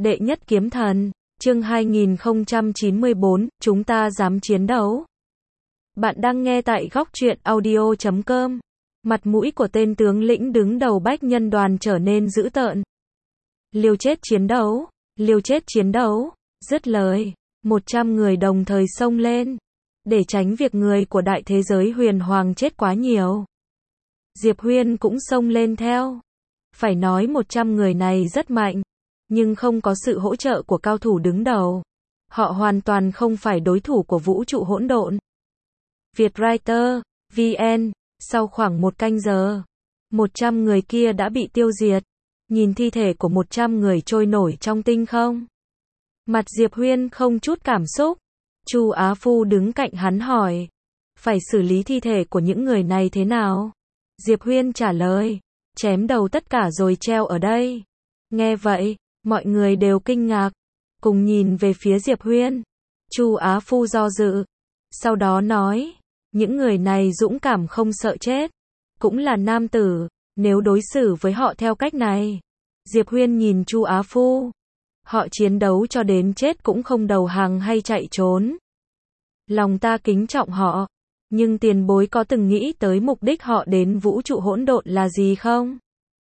Đệ nhất kiếm thần, chương 2094, chúng ta dám chiến đấu. Bạn đang nghe tại góc truyện audio.com. Mặt mũi của tên tướng lĩnh đứng đầu bách nhân đoàn trở nên dữ tợn. Liều chết chiến đấu, liều chết chiến đấu, dứt lời, 100 người đồng thời xông lên, để tránh việc người của đại thế giới huyền hoàng chết quá nhiều. Diệp Huyên cũng xông lên theo. Phải nói 100 người này rất mạnh, nhưng không có sự hỗ trợ của cao thủ đứng đầu, họ hoàn toàn không phải đối thủ của vũ trụ hỗn độn. Vietwriter, VN, sau khoảng 1 canh giờ, 100 người kia đã bị tiêu diệt. Nhìn thi thể của 100 người trôi nổi trong tinh không, mặt Diệp Huyên không chút cảm xúc. Chu Á Phu đứng cạnh hắn hỏi, phải xử lý thi thể của những người này thế nào? Diệp Huyên trả lời, chém đầu tất cả rồi treo ở đây. Nghe vậy, mọi người đều kinh ngạc, cùng nhìn về phía Diệp Huyên. Chu Á Phu do dự, sau đó nói, những người này dũng cảm không sợ chết, cũng là nam tử, nếu đối xử với họ theo cách này. Diệp Huyên nhìn Chu Á Phu, họ chiến đấu cho đến chết cũng không đầu hàng hay chạy trốn. Lòng ta kính trọng họ, nhưng tiền bối có từng nghĩ tới mục đích họ đến vũ trụ hỗn độn là gì không?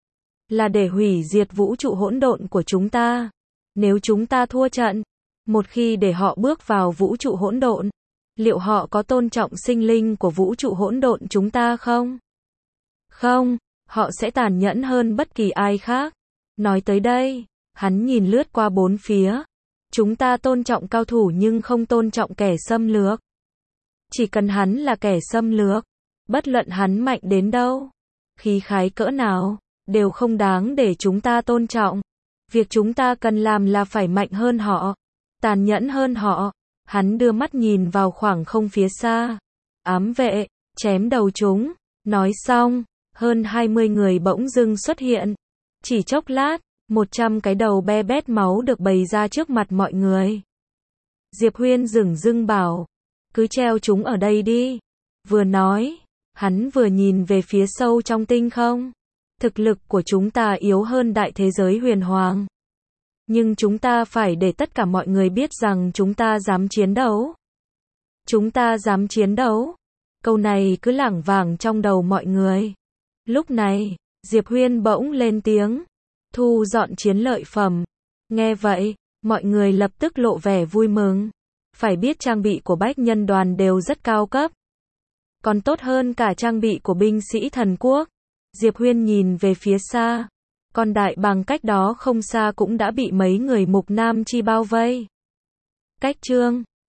Là để hủy diệt vũ trụ hỗn độn của chúng ta. Nếu chúng ta thua trận, một khi để họ bước vào vũ trụ hỗn độn, liệu họ có tôn trọng sinh linh của vũ trụ hỗn độn chúng ta không? Không, họ sẽ tàn nhẫn hơn bất kỳ ai khác. Nói tới đây, hắn nhìn lướt qua bốn phía. Chúng ta tôn trọng cao thủ nhưng không tôn trọng kẻ xâm lược. Chỉ cần hắn là kẻ xâm lược, bất luận hắn mạnh đến đâu, khí khái cỡ nào, đều không đáng để chúng ta tôn trọng. Việc chúng ta cần làm là phải mạnh hơn họ, tàn nhẫn hơn họ. Hắn đưa mắt nhìn vào khoảng không phía xa. Ám vệ, chém đầu chúng. Nói xong, hơn 20 người bỗng dưng xuất hiện. Chỉ chốc lát, 100 cái đầu be bét máu được bày ra trước mặt mọi người. Diệp Huyên dửng dưng bảo, cứ treo chúng ở đây đi. Vừa nói, hắn vừa nhìn về phía sâu trong tinh không. Thực lực của chúng ta yếu hơn đại thế giới huyền hoàng. Nhưng chúng ta phải để tất cả mọi người biết rằng chúng ta dám chiến đấu. Chúng ta dám chiến đấu. Câu này cứ lảng vảng trong đầu mọi người. Lúc này, Diệp Huyên bỗng lên tiếng, thu dọn chiến lợi phẩm. Nghe vậy, mọi người lập tức lộ vẻ vui mừng. Phải biết trang bị của bách nhân đoàn đều rất cao cấp, còn tốt hơn cả trang bị của binh sĩ thần quốc. Diệp Huyên nhìn về phía xa, con đại bàng cách đó không xa cũng đã bị mấy người mục nam chi bao vây. Cách chương